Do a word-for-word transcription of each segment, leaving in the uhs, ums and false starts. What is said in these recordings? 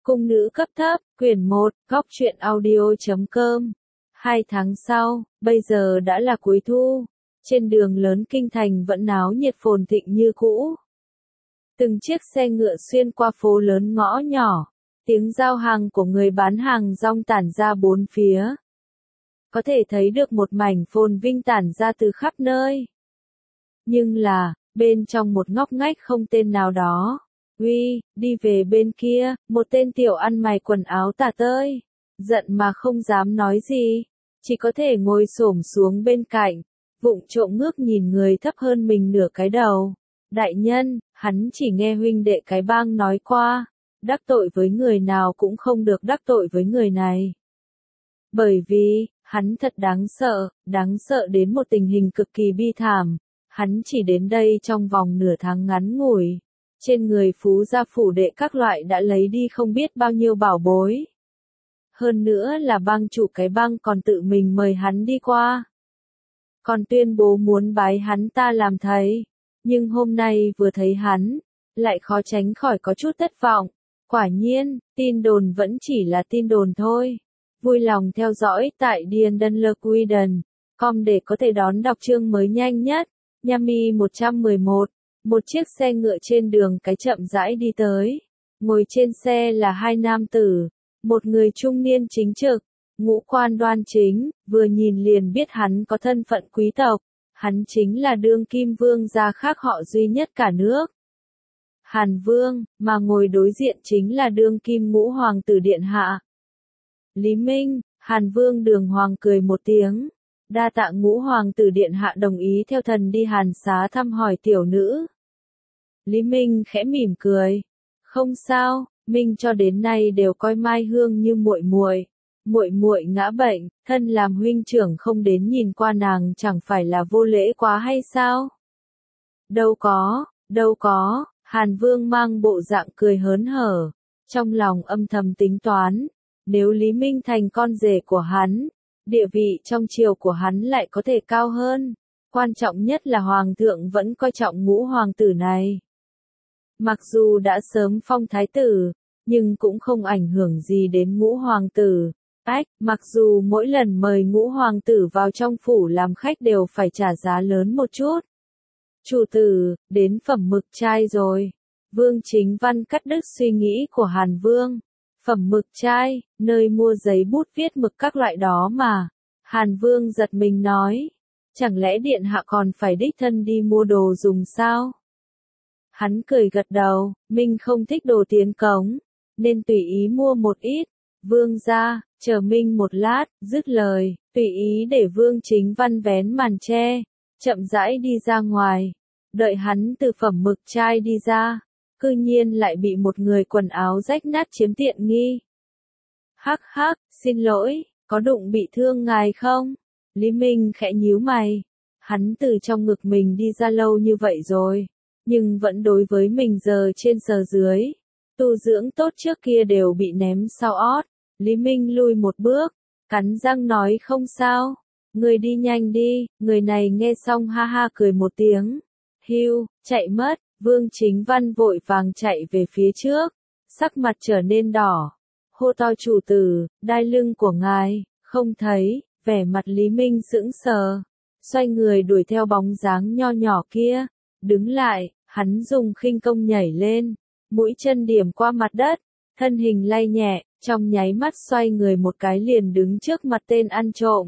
Cung nữ cấp thấp, quyển một, góc truyện audio chấm com. Hai tháng sau, bây giờ đã là cuối thu. Trên đường lớn kinh thành vẫn náo nhiệt phồn thịnh như cũ. Từng chiếc xe ngựa xuyên qua phố lớn ngõ nhỏ. Tiếng giao hàng của người bán hàng rong tản ra bốn phía. Có thể thấy được một mảnh phồn vinh tản ra từ khắp nơi. Nhưng là, bên trong một ngóc ngách không tên nào đó. Uy, đi về bên kia, một tên tiểu ăn mày quần áo tả tơi. Giận mà không dám nói gì. Chỉ có thể ngồi xổm xuống bên cạnh. Vụng trộm ngước nhìn người thấp hơn mình nửa cái đầu. Đại nhân, hắn chỉ nghe huynh đệ cái bang nói qua. Đắc tội với người nào cũng không được đắc tội với người này. Bởi vì, hắn thật đáng sợ, đáng sợ đến một tình hình cực kỳ bi thảm. Hắn chỉ đến đây trong vòng nửa tháng ngắn ngủi. Trên người phú gia phủ đệ các loại đã lấy đi không biết bao nhiêu bảo bối. Hơn nữa là bang chủ cái bang còn tự mình mời hắn đi qua. Còn tuyên bố muốn bái hắn ta làm thầy. Nhưng hôm nay vừa thấy hắn, lại khó tránh khỏi có chút thất vọng. Quả nhiên, tin đồn vẫn chỉ là tin đồn thôi. Vui lòng theo dõi tại Điền Đơn Lơ Quiden chấm com để có thể đón đọc chương mới nhanh nhất. Yami một trăm mười một. Một chiếc xe ngựa trên đường cái chậm rãi đi tới. Ngồi trên xe là hai nam tử. Một người trung niên chính trực, ngũ quan đoan chính, vừa nhìn liền biết hắn có thân phận quý tộc. Hắn chính là đương kim vương gia khác họ duy nhất cả nước. Hàn Vương, mà ngồi đối diện chính là đương kim ngũ hoàng tử điện hạ. Lý Minh, Hàn Vương đường hoàng cười một tiếng. Đa tạ ngũ hoàng tử điện hạ đồng ý theo thần đi Hàn Xá thăm hỏi tiểu nữ. Lý Minh khẽ mỉm cười. Không sao, Minh cho đến nay đều coi Mai Hương như muội muội. Muội muội ngã bệnh, thân làm huynh trưởng không đến nhìn qua nàng chẳng phải là vô lễ quá hay sao? Đâu có, đâu có, Hàn Vương mang bộ dạng cười hớn hở. Trong lòng âm thầm tính toán, nếu Lý Minh thành con rể của hắn, địa vị trong triều của hắn lại có thể cao hơn. Quan trọng nhất là Hoàng thượng vẫn coi trọng ngũ hoàng tử này. Mặc dù đã sớm phong thái tử, nhưng cũng không ảnh hưởng gì đến ngũ hoàng tử. Ách, mặc dù mỗi lần mời ngũ hoàng tử vào trong phủ làm khách đều phải trả giá lớn một chút. Chủ tử, đến phẩm mực trai rồi. Vương Chính Văn cắt đứt suy nghĩ của Hàn Vương. Phẩm mực trai, nơi mua giấy bút viết mực các loại đó mà. Hàn Vương giật mình nói. Chẳng lẽ điện hạ còn phải đích thân đi mua đồ dùng sao? Hắn cười gật đầu, Minh không thích đồ tiến cống, nên tùy ý mua một ít. Vương gia, chờ Minh một lát, dứt lời, tùy ý để Vương Chính Văn vén màn che, chậm rãi đi ra ngoài. Đợi hắn từ phẩm mực trai đi ra, cư nhiên lại bị một người quần áo rách nát chiếm tiện nghi. Hắc hắc, xin lỗi, có đụng bị thương ngài không? Lý Minh khẽ nhíu mày. Hắn từ trong ngực mình đi ra lâu như vậy rồi, nhưng vẫn đối với mình giờ trên sờ dưới. Tu dưỡng tốt trước kia đều bị ném sau ót. Lý Minh lùi một bước, cắn răng nói không sao. Người đi nhanh đi, người này nghe xong ha ha cười một tiếng. Hiu, chạy mất, Vương Chính Văn vội vàng chạy về phía trước. Sắc mặt trở nên đỏ. Hô to chủ tử, đai lưng của ngài, không thấy, vẻ mặt Lý Minh sững sờ. Xoay người đuổi theo bóng dáng nho nhỏ kia. Đứng lại, hắn dùng khinh công nhảy lên. Mũi chân điểm qua mặt đất, thân hình lay nhẹ, trong nháy mắt xoay người một cái liền đứng trước mặt tên ăn trộm.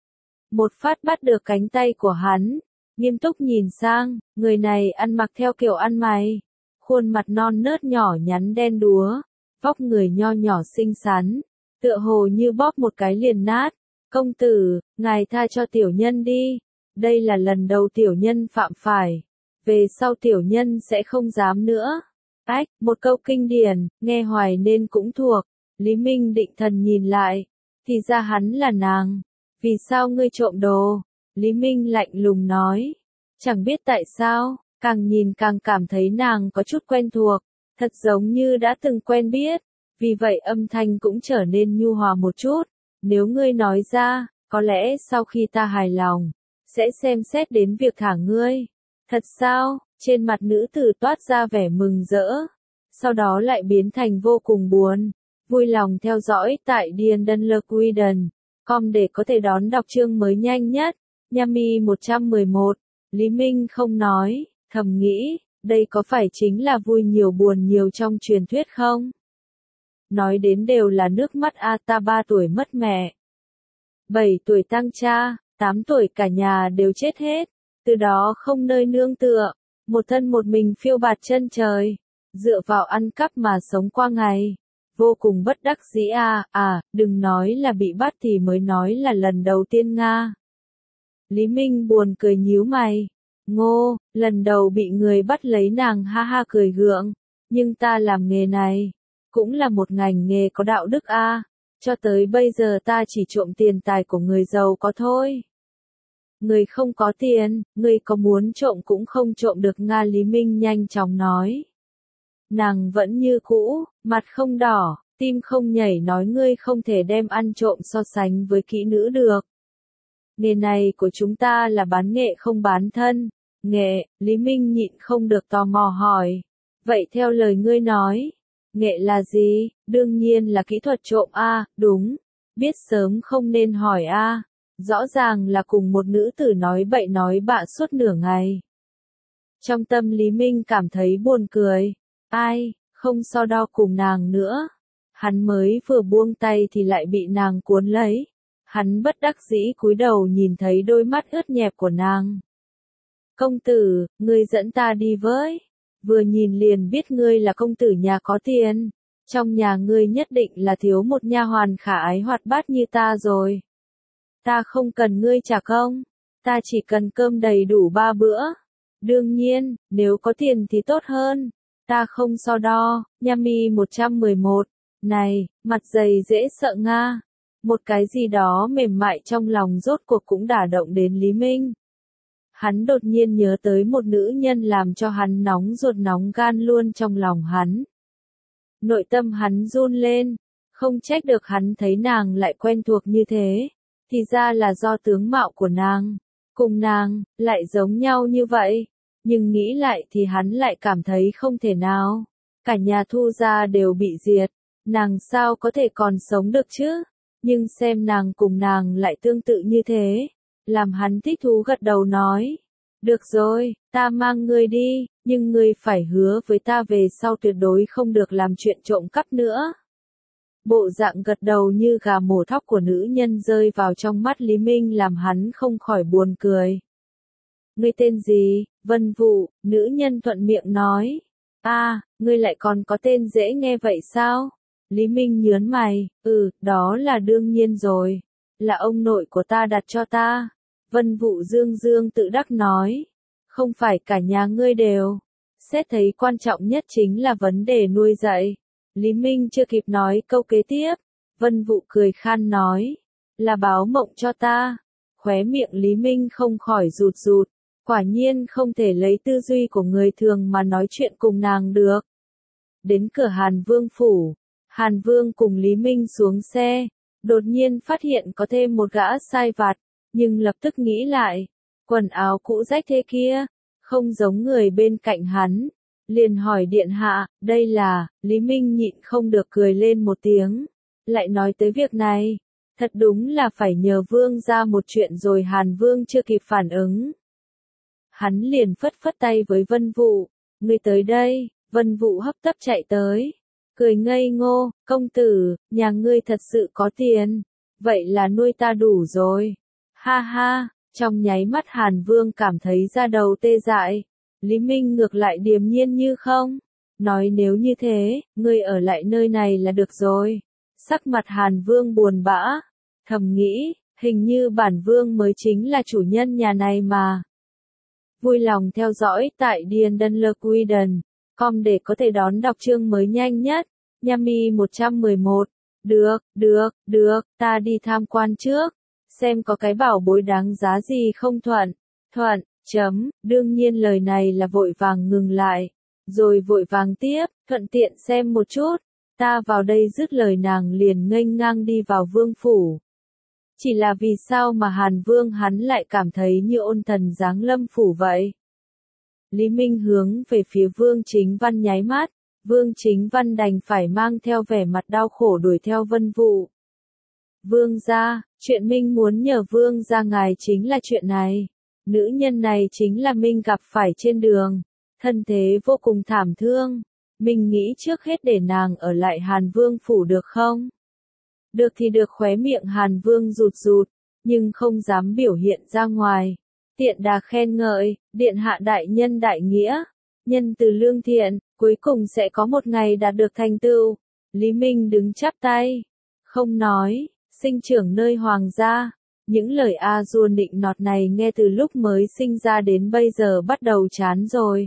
Một phát bắt được cánh tay của hắn, nghiêm túc nhìn sang, người này ăn mặc theo kiểu ăn mày. Khuôn mặt non nớt nhỏ nhắn đen đúa, vóc người nho nhỏ xinh xắn, tựa hồ như bóp một cái liền nát. Công tử, ngài tha cho tiểu nhân đi, đây là lần đầu tiểu nhân phạm phải, về sau tiểu nhân sẽ không dám nữa. Ách, một câu kinh điển, nghe hoài nên cũng thuộc. Lý Minh định thần nhìn lại, thì ra hắn là nàng. Vì sao ngươi trộm đồ? Lý Minh lạnh lùng nói. Chẳng biết tại sao, càng nhìn càng cảm thấy nàng có chút quen thuộc, thật giống như đã từng quen biết. Vì vậy âm thanh cũng trở nên nhu hòa một chút. Nếu ngươi nói ra, có lẽ sau khi ta hài lòng, sẽ xem xét đến việc thả ngươi. Thật sao? Trên mặt nữ tử toát ra vẻ mừng rỡ, sau đó lại biến thành vô cùng buồn. Vui lòng theo dõi tại diendenlerquiden chấm com để có thể đón đọc chương mới nhanh nhất. Yami một trăm mười một. Lý Minh không nói, thầm nghĩ, đây có phải chính là vui nhiều buồn nhiều trong truyền thuyết không? Nói đến đều là nước mắt a, ta ba tuổi mất mẹ, bảy tuổi tang cha, tám tuổi cả nhà đều chết hết, từ đó không nơi nương tựa, một thân một mình phiêu bạt chân trời, dựa vào ăn cắp mà sống qua ngày, vô cùng bất đắc dĩ a, à, đừng nói là bị bắt thì mới nói là lần đầu tiên Nga. Lý Minh buồn cười nhíu mày, ngô, lần đầu bị người bắt lấy nàng ha ha cười gượng, nhưng ta làm nghề này, cũng là một ngành nghề có đạo đức a, cho tới bây giờ ta chỉ trộm tiền tài của người giàu có thôi. Người không có tiền, người có muốn trộm cũng không trộm được Nga. Lý Minh nhanh chóng nói. Nàng vẫn như cũ, mặt không đỏ, tim không nhảy nói ngươi không thể đem ăn trộm so sánh với kỹ nữ được. Nghề này của chúng ta là bán nghệ không bán thân. Nghệ, Lý Minh nhịn không được tò mò hỏi. Vậy theo lời ngươi nói, nghệ là gì? Đương nhiên là kỹ thuật trộm a, đúng. Biết sớm không nên hỏi a. Rõ ràng là cùng một nữ tử nói bậy nói bạ suốt nửa ngày. Trong tâm Lý Minh cảm thấy buồn cười. Ai, không so đo cùng nàng nữa. Hắn mới vừa buông tay thì lại bị nàng cuốn lấy. Hắn bất đắc dĩ cúi đầu nhìn thấy đôi mắt ướt nhẹp của nàng. Công tử, ngươi dẫn ta đi với. Vừa nhìn liền biết ngươi là công tử nhà có tiền. Trong nhà ngươi nhất định là thiếu một nha hoàn khả ái hoạt bát như ta rồi. Ta không cần ngươi trả công. Ta chỉ cần cơm đầy đủ ba bữa. Đương nhiên, nếu có tiền thì tốt hơn. Ta không so đo. Yami một trăm mười một. Này, mặt dày dễ sợ Nga. Một cái gì đó mềm mại trong lòng rốt cuộc cũng đả động đến Lý Minh. Hắn đột nhiên nhớ tới một nữ nhân làm cho hắn nóng ruột nóng gan luôn trong lòng hắn. Nội tâm hắn run lên, không trách được hắn thấy nàng lại quen thuộc như thế, thì ra là do tướng mạo của nàng, cùng nàng, lại giống nhau như vậy, nhưng nghĩ lại thì hắn lại cảm thấy không thể nào, cả nhà Thu gia đều bị diệt, nàng sao có thể còn sống được chứ, nhưng xem nàng cùng nàng lại tương tự như thế. Làm hắn thích thú gật đầu nói. Được rồi, ta mang ngươi đi, nhưng ngươi phải hứa với ta về sau tuyệt đối không được làm chuyện trộm cắp nữa. Bộ dạng gật đầu như gà mổ thóc của nữ nhân rơi vào trong mắt Lý Minh làm hắn không khỏi buồn cười. Ngươi tên gì? Vân Vũ, nữ nhân thuận miệng nói. A, à, ngươi lại còn có tên dễ nghe vậy sao? Lý Minh nhớn mày, ừ, đó là đương nhiên rồi. Là ông nội của ta đặt cho ta. Vân Vũ dương dương tự đắc nói. Không phải cả nhà ngươi đều. Xét thấy quan trọng nhất chính là vấn đề nuôi dạy. Lý Minh chưa kịp nói câu kế tiếp. Vân Vũ cười khan nói. Là báo mộng cho ta. Khóe miệng Lý Minh không khỏi rụt rụt. Quả nhiên không thể lấy tư duy của người thường mà nói chuyện cùng nàng được. Đến cửa Hàn Vương phủ. Hàn Vương cùng Lý Minh xuống xe. Đột nhiên phát hiện có thêm một gã sai vặt, nhưng lập tức nghĩ lại, quần áo cũ rách thế kia, không giống người bên cạnh hắn, liền hỏi điện hạ, đây là, Lý Minh nhịn không được cười lên một tiếng, lại nói tới việc này, thật đúng là phải nhờ Vương ra một chuyện rồi. Hàn Vương chưa kịp phản ứng. Hắn liền phất phất tay với Vân Vũ, ngươi tới đây. Vân Vũ hấp tấp chạy tới. Cười ngây ngô, công tử, nhà ngươi thật sự có tiền, vậy là nuôi ta đủ rồi. Ha ha, trong nháy mắt Hàn Vương cảm thấy da đầu tê dại. Lý Minh ngược lại điềm nhiên như không. Nói nếu như thế, ngươi ở lại nơi này là được rồi. Sắc mặt Hàn Vương buồn bã. Thầm nghĩ, hình như bản Vương mới chính là chủ nhân nhà này mà. Vui lòng theo dõi tại diendenlerquiden chấm com để có thể đón đọc chương mới nhanh nhất. Yami một trăm mười một. Được, được, được, ta đi tham quan trước. Xem có cái bảo bối đáng giá gì không Thuận. Thuận, chấm, đương nhiên lời này là vội vàng ngừng lại. Rồi vội vàng tiếp, thuận tiện xem một chút. Ta vào đây dứt lời nàng liền nghênh ngang đi vào vương phủ. Chỉ là vì sao mà Hàn Vương hắn lại cảm thấy như ôn thần giáng lâm phủ vậy? Lý Minh hướng về phía Vương Chính Văn nháy mắt, Vương Chính Văn đành phải mang theo vẻ mặt đau khổ đuổi theo Vân Vụ. Vương gia, chuyện Minh muốn nhờ Vương gia ngài chính là chuyện này. Nữ nhân này chính là Minh gặp phải trên đường. Thân thế vô cùng thảm thương. Minh nghĩ trước hết để nàng ở lại Hàn Vương phủ được không? Được thì được, khóe miệng Hàn Vương rụt rụt, nhưng không dám biểu hiện ra ngoài. Tiện đà khen ngợi, điện hạ đại nhân đại nghĩa, nhân từ lương thiện, cuối cùng sẽ có một ngày đạt được thành tựu. Lý Minh đứng chắp tay, không nói, sinh trưởng nơi hoàng gia. Những lời a dua nịnh nọt này nghe từ lúc mới sinh ra đến bây giờ bắt đầu chán rồi.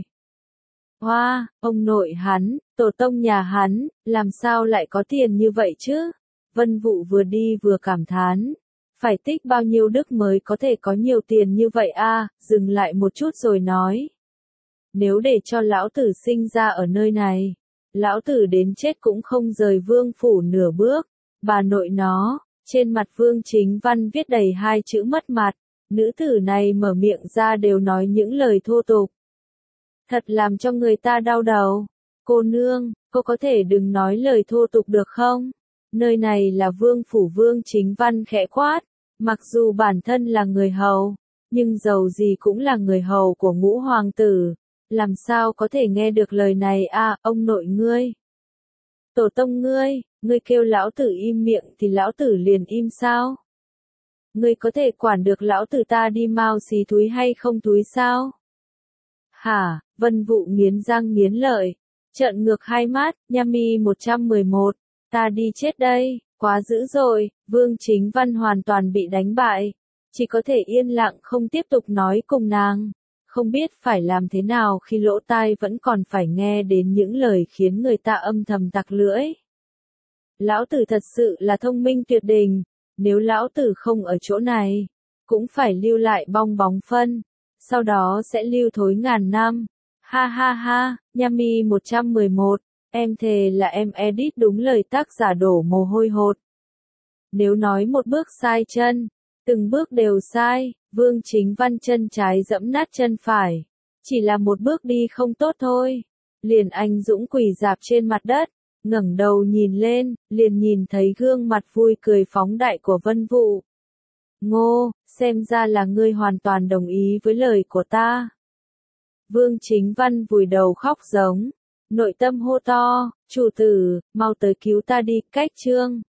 Hoa, ông nội hắn, tổ tông nhà hắn, làm sao lại có tiền như vậy chứ? Vân Vụ vừa đi vừa cảm thán. Phải tích bao nhiêu đức mới có thể có nhiều tiền như vậy a? Dừng lại một chút rồi nói. Nếu để cho lão tử sinh ra ở nơi này, lão tử đến chết cũng không rời vương phủ nửa bước. Bà nội nó, trên mặt Vương Chính Văn viết đầy hai chữ mất mặt. Nữ tử này mở miệng ra đều nói những lời thô tục. Thật làm cho người ta đau đầu. Cô nương, cô có thể đừng nói lời thô tục được không? Nơi này là vương phủ. Vương Chính Văn khẽ quát. Mặc dù bản thân là người hầu, nhưng dầu gì cũng là người hầu của ngũ hoàng tử. Làm sao có thể nghe được lời này à, ông nội ngươi? Tổ tông ngươi, ngươi kêu lão tử im miệng thì lão tử liền im sao? Ngươi có thể quản được lão tử ta đi mau xí túi hay không túi sao? Hả, Vân Vụ nghiến răng nghiến lợi, trợn ngược hai mắt, Nhami một trăm mười một, ta đi chết đây, quá dữ rồi. Vương Chính Văn hoàn toàn bị đánh bại, chỉ có thể yên lặng không tiếp tục nói cùng nàng. Không biết phải làm thế nào khi lỗ tai vẫn còn phải nghe đến những lời khiến người ta âm thầm tặc lưỡi. Lão tử thật sự là thông minh tuyệt đỉnh, nếu lão tử không ở chỗ này, cũng phải lưu lại bong bóng phân, sau đó sẽ lưu thối ngàn năm. Ha ha ha, Nhami một trăm mười một, em thề là em edit đúng lời tác giả đổ mồ hôi hột. Nếu nói một bước sai chân, từng bước đều sai. Vương Chính Văn chân trái dẫm nát chân phải, chỉ là một bước đi không tốt thôi, liền anh dũng quỳ rạp trên mặt đất, ngẩng đầu nhìn lên, liền nhìn thấy gương mặt vui cười phóng đại của Vân Vụ. Ngô, xem ra là ngươi hoàn toàn đồng ý với lời của ta. Vương Chính Văn vùi đầu khóc giống, nội tâm hô to, chủ tử, mau tới cứu ta đi. Cách chương